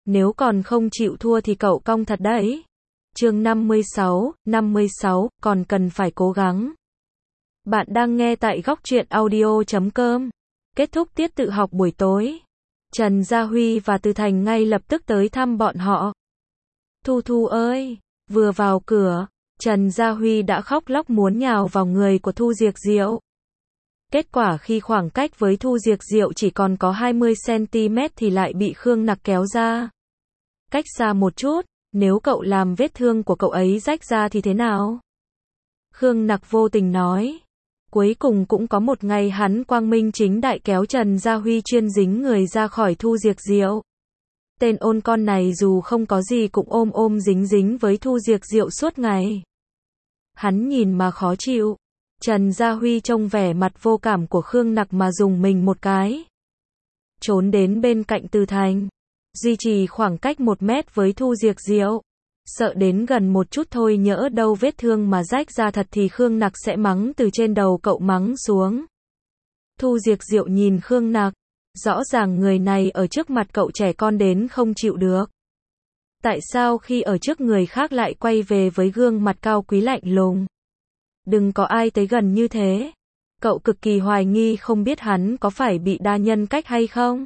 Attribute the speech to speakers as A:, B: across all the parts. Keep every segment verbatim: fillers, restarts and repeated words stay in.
A: nếu còn không chịu thua thì cậu cong thật đấy. Chương năm mươi sáu, năm mươi sáu, còn cần phải cố gắng. Bạn đang nghe tại góc truyện audio chấm com. Kết thúc tiết tự học buổi tối, Trần Gia Huy và Từ Thành ngay lập tức tới thăm bọn họ. Thu Thu ơi! Vừa vào cửa, Trần Gia Huy đã khóc lóc muốn nhào vào người của Thu Diệc Diệu. Kết quả khi khoảng cách với Thu Diệc Diệu chỉ còn có hai mươi xăng ti mét thì lại bị Khương Nặc kéo ra. Cách xa một chút, nếu cậu làm vết thương của cậu ấy rách ra thì thế nào? Khương Nặc vô tình nói. Cuối cùng cũng có một ngày hắn quang minh chính đại kéo Trần Gia Huy chuyên dính người ra khỏi Thu Diệc Diệu. Tên ôn con này dù không có gì cũng ôm ôm dính dính với Thu Diệc Diệu suốt ngày. Hắn nhìn mà khó chịu. Trần Gia Huy trông vẻ mặt vô cảm của Khương Nặc mà dùng mình một cái. Trốn đến bên cạnh Từ Thành. Duy trì khoảng cách một mét với Thu Diệc Diệu. Sợ đến gần một chút thôi nhỡ đâu vết thương mà rách ra thật thì Khương Nặc sẽ mắng từ trên đầu cậu mắng xuống. Thu Diệc Diệu nhìn Khương Nặc. Rõ ràng người này ở trước mặt cậu trẻ con đến không chịu được. Tại sao khi ở trước người khác lại quay về với gương mặt cao quý lạnh lùng? Đừng có ai tới gần như thế. Cậu cực kỳ hoài nghi không biết hắn có phải bị đa nhân cách hay không.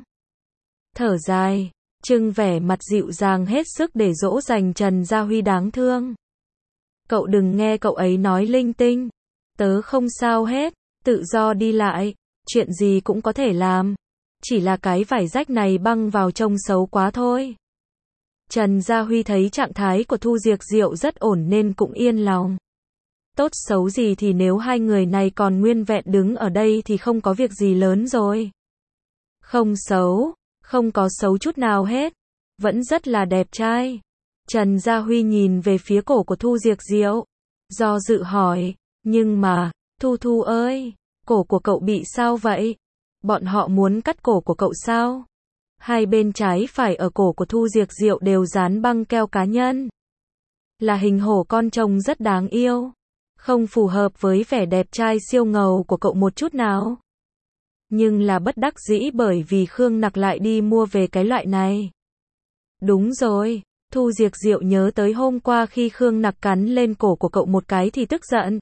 A: Thở dài, trưng vẻ mặt dịu dàng hết sức để dỗ dành Trần Gia Huy đáng thương. Cậu đừng nghe cậu ấy nói linh tinh. Tớ không sao hết, tự do đi lại, chuyện gì cũng có thể làm. Chỉ là cái vải rách này băng vào trông xấu quá thôi. Trần Gia Huy thấy trạng thái của Thu Diệc Diệu rất ổn nên cũng yên lòng. Tốt xấu gì thì nếu hai người này còn nguyên vẹn đứng ở đây thì không có việc gì lớn rồi. Không xấu, không có xấu chút nào hết. Vẫn rất là đẹp trai. Trần Gia Huy nhìn về phía cổ của Thu Diệc Diệu. Do dự hỏi, nhưng mà, Thu Thu ơi, cổ của cậu bị sao vậy? Bọn họ muốn cắt cổ của cậu sao? Hai bên trái phải ở cổ của Thu Diệc Diệu đều dán băng keo cá nhân. Là hình hổ con trông rất đáng yêu. Không phù hợp với vẻ đẹp trai siêu ngầu của cậu một chút nào. Nhưng là bất đắc dĩ bởi vì Khương Nặc lại đi mua về cái loại này. Đúng rồi, Thu Diệc Diệu nhớ tới hôm qua khi Khương Nặc cắn lên cổ của cậu một cái thì tức giận.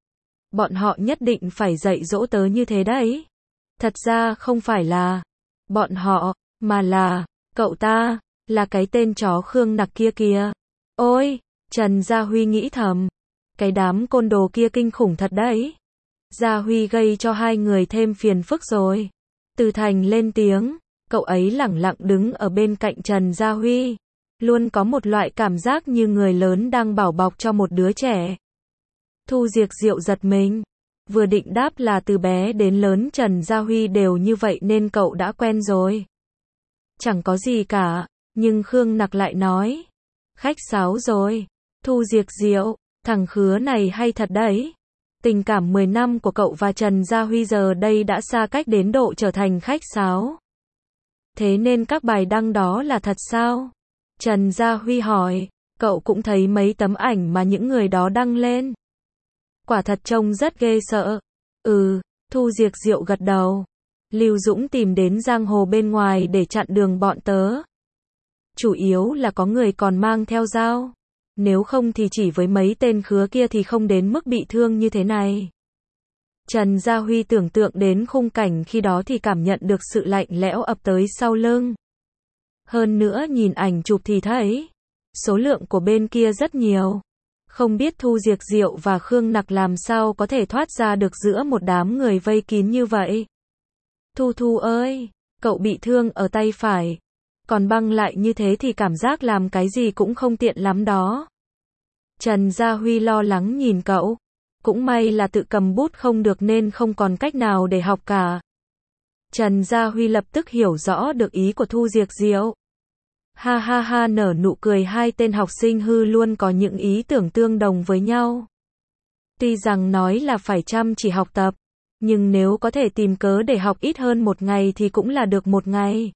A: Bọn họ nhất định phải dạy dỗ tớ như thế đấy. Thật ra không phải là bọn họ, mà là cậu ta, là cái tên chó Khương Nặc kia kìa. Ôi, Trần Gia Huy nghĩ thầm. Cái đám côn đồ kia kinh khủng thật đấy. Gia Huy gây cho hai người thêm phiền phức rồi. Từ Thành lên tiếng, cậu ấy lẳng lặng đứng ở bên cạnh Trần Gia Huy. Luôn có một loại cảm giác như người lớn đang bảo bọc cho một đứa trẻ. Thu Diệc Diệu giật mình. Vừa định đáp là từ bé đến lớn Trần Gia Huy đều như vậy nên cậu đã quen rồi. Chẳng có gì cả, nhưng Khương Nặc lại nói. Khách sáo rồi. Thu Diệc Diệu, thằng khứa này hay thật đấy. Tình cảm mười năm của cậu và Trần Gia Huy giờ đây đã xa cách đến độ trở thành khách sáo. Thế nên các bài đăng đó là thật sao? Trần Gia Huy hỏi, cậu cũng thấy mấy tấm ảnh mà những người đó đăng lên. Quả thật trông rất ghê sợ. Ừ, Thu Diệc Diệu gật đầu. Lưu Dũng tìm đến giang hồ bên ngoài để chặn đường bọn tớ. Chủ yếu là có người còn mang theo dao. Nếu không thì chỉ với mấy tên khứa kia thì không đến mức bị thương như thế này. Trần Gia Huy tưởng tượng đến khung cảnh khi đó thì cảm nhận được sự lạnh lẽo ập tới sau lưng. Hơn nữa nhìn ảnh chụp thì thấy, số lượng của bên kia rất nhiều. Không biết Thu Diệc Diệu và Khương Nặc làm sao có thể thoát ra được giữa một đám người vây kín như vậy. Thu Thu ơi, cậu bị thương ở tay phải. Còn băng lại như thế thì cảm giác làm cái gì cũng không tiện lắm đó. Trần Gia Huy lo lắng nhìn cậu. Cũng may là tự cầm bút không được nên không còn cách nào để học cả. Trần Gia Huy lập tức hiểu rõ được ý của Thu Diệc Diệu. Ha ha ha nở nụ cười, hai tên học sinh hư luôn có những ý tưởng tương đồng với nhau. Tuy rằng nói là phải chăm chỉ học tập, nhưng nếu có thể tìm cớ để học ít hơn một ngày thì cũng là được một ngày.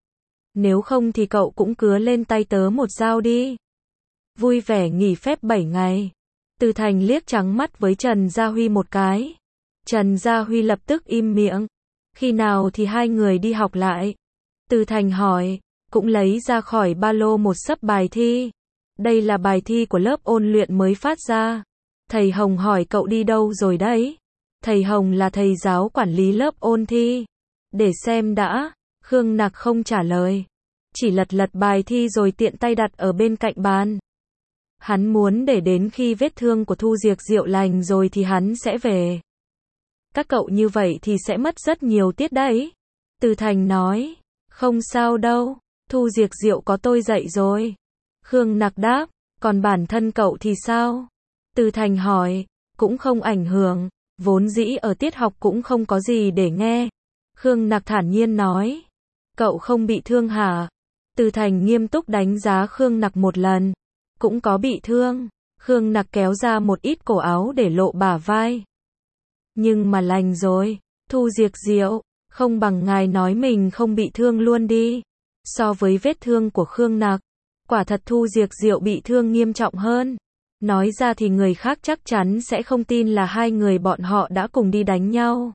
A: Nếu không thì cậu cũng cứa lên tay tớ một dao đi. Vui vẻ nghỉ phép bảy ngày. Từ Thành liếc trắng mắt với Trần Gia Huy một cái. Trần Gia Huy lập tức im miệng. Khi nào thì hai người đi học lại? Từ Thành hỏi. cũng lấy ra khỏi ba lô một xấp bài thi. Đây là bài thi của lớp ôn luyện mới phát ra. Thầy Hồng hỏi cậu đi đâu rồi đấy? Thầy Hồng là thầy giáo quản lý lớp ôn thi. Để xem đã. Khương Nặc không trả lời. Chỉ lật lật bài thi rồi tiện tay đặt ở bên cạnh bàn. Hắn muốn để đến khi vết thương của Thu Diệc Diệu lành rồi thì hắn sẽ về. Các cậu như vậy thì sẽ mất rất nhiều tiết đấy. Từ Thành nói. Không sao đâu. Thu Diệc Diệu có tôi dạy rồi. Khương Nặc đáp. Còn bản thân cậu thì sao? Từ Thành hỏi. Cũng không ảnh hưởng. Vốn dĩ ở tiết học cũng không có gì để nghe. Khương Nặc thản nhiên nói. Cậu không bị thương hả? Từ Thành nghiêm túc đánh giá Khương Nặc một lần. Cũng có bị thương. Khương Nặc kéo ra một ít cổ áo để lộ bả vai. Nhưng mà lành rồi. Thu Diệc Diệu, không bằng ngài nói mình không bị thương luôn đi. So với vết thương của Khương Nặc, quả thật Thu Diệc Diệu bị thương nghiêm trọng hơn. Nói ra thì người khác chắc chắn sẽ không tin là hai người bọn họ đã cùng đi đánh nhau.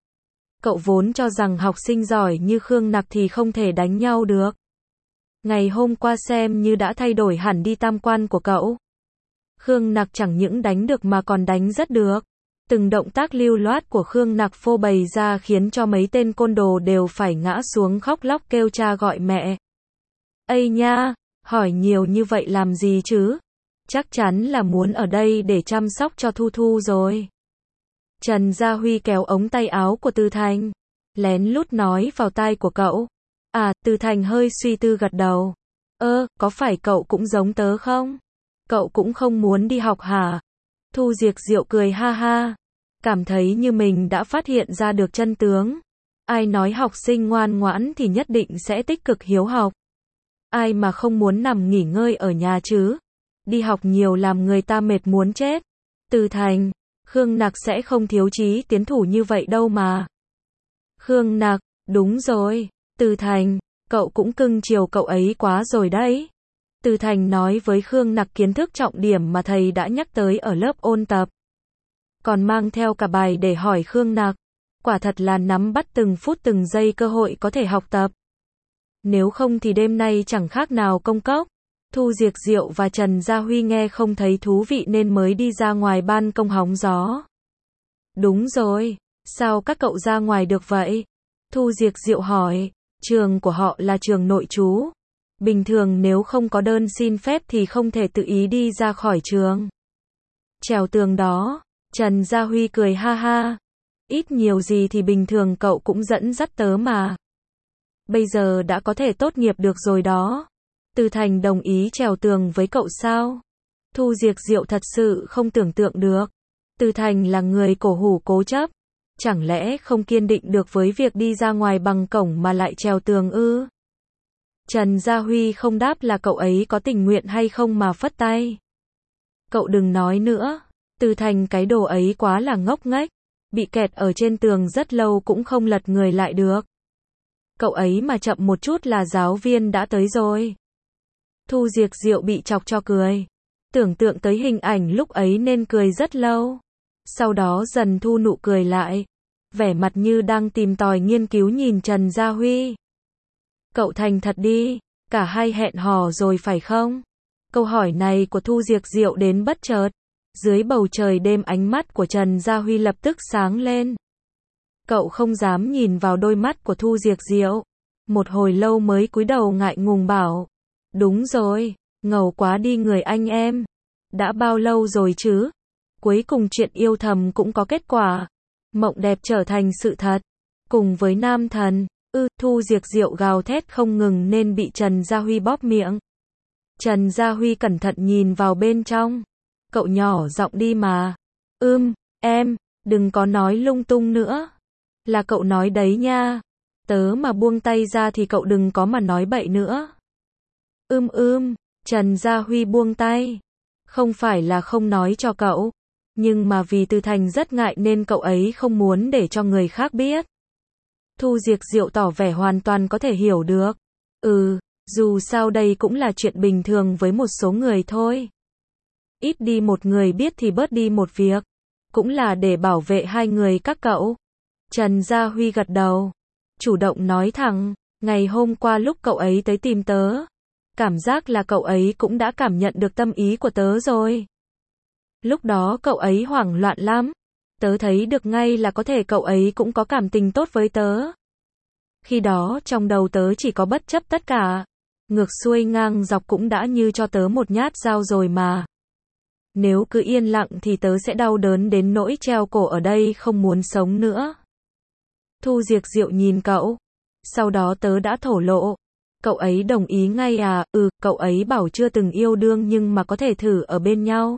A: Cậu vốn cho rằng học sinh giỏi như Khương Nặc thì không thể đánh nhau được. Ngày hôm qua xem như đã thay đổi hẳn đi tam quan của cậu. Khương Nặc chẳng những đánh được mà còn đánh rất được. Từng động tác lưu loát của Khương Nặc phô bày ra khiến cho mấy tên côn đồ đều phải ngã xuống khóc lóc kêu cha gọi mẹ. Ây nha, hỏi nhiều như vậy làm gì chứ? Chắc chắn là muốn ở đây để chăm sóc cho Thu Thu rồi. Trần Gia Huy kéo ống tay áo của Từ Thành, lén lút nói vào tai của cậu. À, Từ Thành hơi suy tư gật đầu. Ơ, có phải cậu cũng giống tớ không? Cậu cũng không muốn đi học hả? Thu Diệc Diệu cười ha ha, cảm thấy như mình đã phát hiện ra được chân tướng. Ai nói học sinh ngoan ngoãn thì nhất định sẽ tích cực hiếu học. Ai mà không muốn nằm nghỉ ngơi ở nhà chứ? Đi học nhiều làm người ta mệt muốn chết. Từ Thành, Khương Nặc sẽ không thiếu chí tiến thủ như vậy đâu mà. Khương Nặc, đúng rồi. Từ Thành, cậu cũng cưng chiều cậu ấy quá rồi đấy. Từ Thành nói với Khương Nặc kiến thức trọng điểm mà thầy đã nhắc tới ở lớp ôn tập. Còn mang theo cả bài để hỏi Khương Nặc. Quả thật là nắm bắt từng phút từng giây cơ hội có thể học tập. Nếu không thì đêm nay chẳng khác nào công cốc. Thu Diệc Diệu và Trần Gia Huy nghe không thấy thú vị nên mới đi ra ngoài ban công hóng gió. Đúng rồi, sao các cậu ra ngoài được vậy? Thu Diệc Diệu hỏi, trường của họ là trường nội trú. Bình thường nếu không có đơn xin phép thì không thể tự ý đi ra khỏi trường. Trèo tường đó, Trần Gia Huy cười ha ha. Ít nhiều gì thì bình thường cậu cũng dẫn dắt tớ mà. Bây giờ đã có thể tốt nghiệp được rồi đó. Từ Thành đồng ý trèo tường với cậu sao? Thu Diệc Diệu thật sự không tưởng tượng được. Từ Thành là người cổ hủ cố chấp. Chẳng lẽ không kiên định được với việc đi ra ngoài bằng cổng mà lại trèo tường ư? Trần Gia Huy không đáp là cậu ấy có tình nguyện hay không mà phất tay. Cậu đừng nói nữa. Từ Thành cái đồ ấy quá là ngốc nghếch. Bị kẹt ở trên tường rất lâu cũng không lật người lại được. Cậu ấy mà chậm một chút là giáo viên đã tới rồi. Thu Diệc Diệu bị chọc cho cười. Tưởng tượng tới hình ảnh lúc ấy nên cười rất lâu. Sau đó dần thu nụ cười lại. Vẻ mặt như đang tìm tòi nghiên cứu nhìn Trần Gia Huy. Cậu thành thật đi, cả hai hẹn hò rồi phải không? Câu hỏi này của Thu Diệc Diệu đến bất chợt. Dưới bầu trời đêm ánh mắt của Trần Gia Huy lập tức sáng lên. Cậu không dám nhìn vào đôi mắt của Thu Diệc Diệu. Một hồi lâu mới cúi đầu ngại ngùng bảo. Đúng rồi, ngầu quá đi người anh em. Đã bao lâu rồi chứ? Cuối cùng chuyện yêu thầm cũng có kết quả. Mộng đẹp trở thành sự thật. Cùng với nam thần, ư, Thu Diệc Diệu gào thét không ngừng nên bị Trần Gia Huy bóp miệng. Trần Gia Huy cẩn thận nhìn vào bên trong. Cậu nhỏ giọng đi mà. Ưm, em, đừng có nói lung tung nữa. Là cậu nói đấy nha. Tớ mà buông tay ra thì cậu đừng có mà nói bậy nữa. Ưm ưm, Trần Gia Huy buông tay. Không phải là không nói cho cậu. Nhưng mà vì Từ Thành rất ngại nên cậu ấy không muốn để cho người khác biết. Thu Diệc Diệu tỏ vẻ hoàn toàn có thể hiểu được. Ừ, dù sao đây cũng là chuyện bình thường với một số người thôi. Ít đi một người biết thì bớt đi một việc. Cũng là để bảo vệ hai người các cậu. Trần Gia Huy gật đầu. Chủ động nói thẳng. Ngày hôm qua lúc cậu ấy tới tìm tớ, cảm giác là cậu ấy cũng đã cảm nhận được tâm ý của tớ rồi. Lúc đó cậu ấy hoảng loạn lắm. Tớ thấy được ngay là có thể cậu ấy cũng có cảm tình tốt với tớ. Khi đó trong đầu tớ chỉ có bất chấp tất cả. Ngược xuôi ngang dọc cũng đã như cho tớ một nhát dao rồi mà. Nếu cứ yên lặng thì tớ sẽ đau đớn đến nỗi treo cổ ở đây không muốn sống nữa. Thu Diệc Diệu nhìn cậu. Sau đó tớ đã thổ lộ. Cậu ấy đồng ý ngay à? Ừ, cậu ấy bảo chưa từng yêu đương nhưng mà có thể thử ở bên nhau.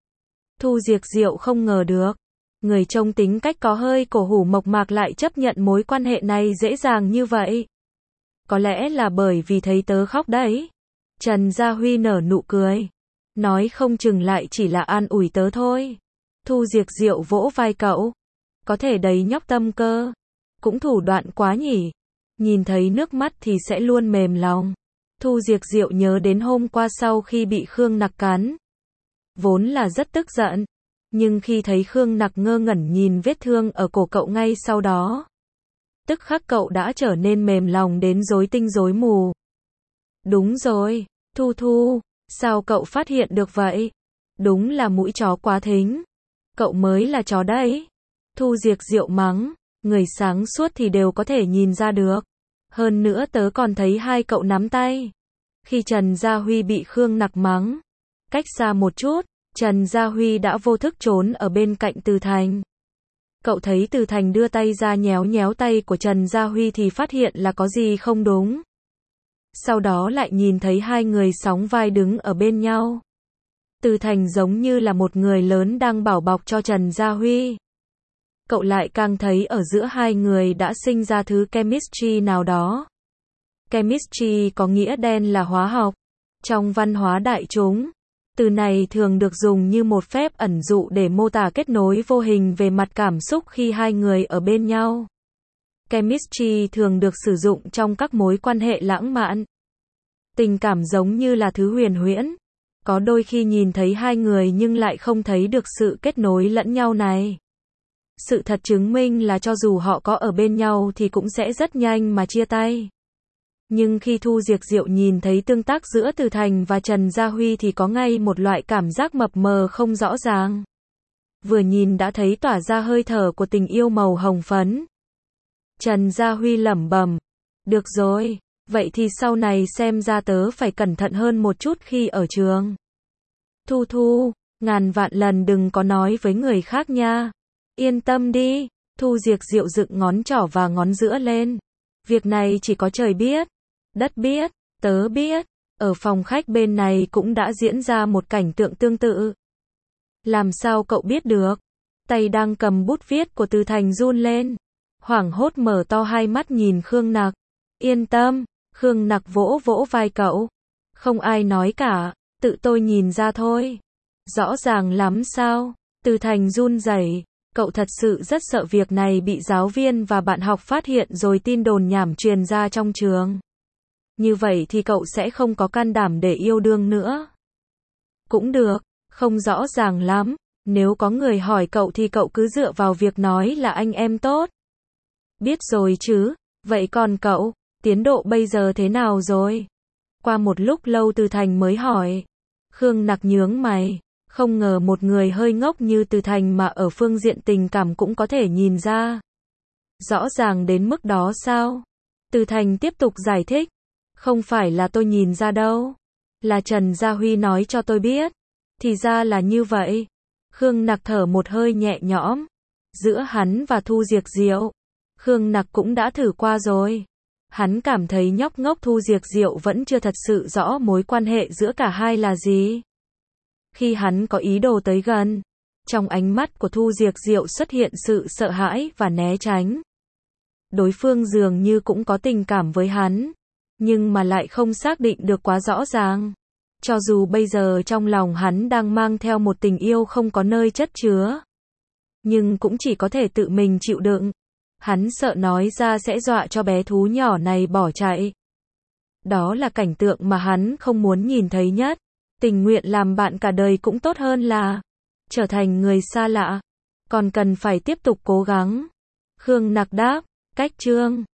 A: Thu Diệc Diệu không ngờ được. Người trông tính cách có hơi cổ hủ mộc mạc lại chấp nhận mối quan hệ này dễ dàng như vậy. Có lẽ là bởi vì thấy tớ khóc đấy. Trần Gia Huy nở nụ cười. Nói không chừng lại chỉ là an ủi tớ thôi. Thu Diệc Diệu vỗ vai cậu. Có thể đấy nhóc tâm cơ. Cũng thủ đoạn quá nhỉ. Nhìn thấy nước mắt thì sẽ luôn mềm lòng. Thu Diệc Diệu nhớ đến hôm qua sau khi bị Khương Nặc cắn. Vốn là rất tức giận. Nhưng khi thấy Khương Nặc ngơ ngẩn nhìn vết thương ở cổ cậu ngay sau đó. Tức khắc cậu đã trở nên mềm lòng đến rối tinh rối mù. Đúng rồi, Thu Thu, sao cậu phát hiện được vậy? Đúng là mũi chó quá thính. Cậu mới là chó đấy. Thu Diệc Diệu mắng, người sáng suốt thì đều có thể nhìn ra được. Hơn nữa tớ còn thấy hai cậu nắm tay. Khi Trần Gia Huy bị Khương Nặc mắng, cách xa một chút, Trần Gia Huy đã vô thức trốn ở bên cạnh Từ Thành. Cậu thấy Từ Thành đưa tay ra nhéo nhéo tay của Trần Gia Huy thì phát hiện là có gì không đúng. Sau đó lại nhìn thấy hai người sóng vai đứng ở bên nhau. Từ Thành giống như là một người lớn đang bảo bọc cho Trần Gia Huy. Cậu lại càng thấy ở giữa hai người đã sinh ra thứ chemistry nào đó. Chemistry có nghĩa đen là hóa học. Trong văn hóa đại chúng, từ này thường được dùng như một phép ẩn dụ để mô tả kết nối vô hình về mặt cảm xúc khi hai người ở bên nhau. Chemistry thường được sử dụng trong các mối quan hệ lãng mạn. Tình cảm giống như là thứ huyền huyễn. Có đôi khi nhìn thấy hai người nhưng lại không thấy được sự kết nối lẫn nhau này. Sự thật chứng minh là cho dù họ có ở bên nhau thì cũng sẽ rất nhanh mà chia tay. Nhưng khi Thu Diệc Diệu nhìn thấy tương tác giữa Từ Thành và Trần Gia Huy thì có ngay một loại cảm giác mập mờ không rõ ràng. Vừa nhìn đã thấy tỏa ra hơi thở của tình yêu màu hồng phấn. Trần Gia Huy lẩm bẩm, được rồi, vậy thì sau này xem ra tớ phải cẩn thận hơn một chút khi ở trường. Thu Thu, ngàn vạn lần đừng có nói với người khác nha. Yên tâm đi, Thu Diệc Diệu dựng ngón trỏ và ngón giữa lên. Việc này chỉ có trời biết, đất biết, tớ biết. Ở phòng khách bên này cũng đã diễn ra một cảnh tượng tương tự. Làm sao cậu biết được? Tay đang cầm bút viết của Từ Thành run lên. Hoảng hốt mở to hai mắt nhìn Khương Nặc. Yên tâm, Khương Nặc vỗ vỗ vai cậu. Không ai nói cả, tự tôi nhìn ra thôi. Rõ ràng lắm sao? Từ Thành run rẩy. Cậu thật sự rất sợ việc này bị giáo viên và bạn học phát hiện rồi tin đồn nhảm truyền ra trong trường. Như vậy thì cậu sẽ không có can đảm để yêu đương nữa. Cũng được, không rõ ràng lắm. Nếu có người hỏi cậu thì cậu cứ dựa vào việc nói là anh em tốt. Biết rồi chứ, vậy còn cậu, tiến độ bây giờ thế nào rồi? Qua một lúc lâu Từ Thành mới hỏi. Khương Nặc nhướng mày. Không ngờ một người hơi ngốc như Từ Thành mà ở phương diện tình cảm cũng có thể nhìn ra. Rõ ràng đến mức đó sao? Từ Thành tiếp tục giải thích. Không phải là tôi nhìn ra đâu. Là Trần Gia Huy nói cho tôi biết. Thì ra là như vậy. Khương Nặc thở một hơi nhẹ nhõm. Giữa hắn và Thu Diệc Diệu, Khương Nặc cũng đã thử qua rồi. Hắn cảm thấy nhóc ngốc Thu Diệc Diệu vẫn chưa thật sự rõ mối quan hệ giữa cả hai là gì. Khi hắn có ý đồ tới gần, trong ánh mắt của Thu Diệc Diệu xuất hiện sự sợ hãi và né tránh. Đối phương dường như cũng có tình cảm với hắn, nhưng mà lại không xác định được quá rõ ràng. Cho dù bây giờ trong lòng hắn đang mang theo một tình yêu không có nơi chất chứa, nhưng cũng chỉ có thể tự mình chịu đựng. Hắn sợ nói ra sẽ dọa cho bé thú nhỏ này bỏ chạy. Đó là cảnh tượng mà hắn không muốn nhìn thấy nhất. Tình nguyện làm bạn cả đời cũng tốt hơn là trở thành người xa lạ. Còn cần phải tiếp tục cố gắng. Khương Nặc đáp, cách chương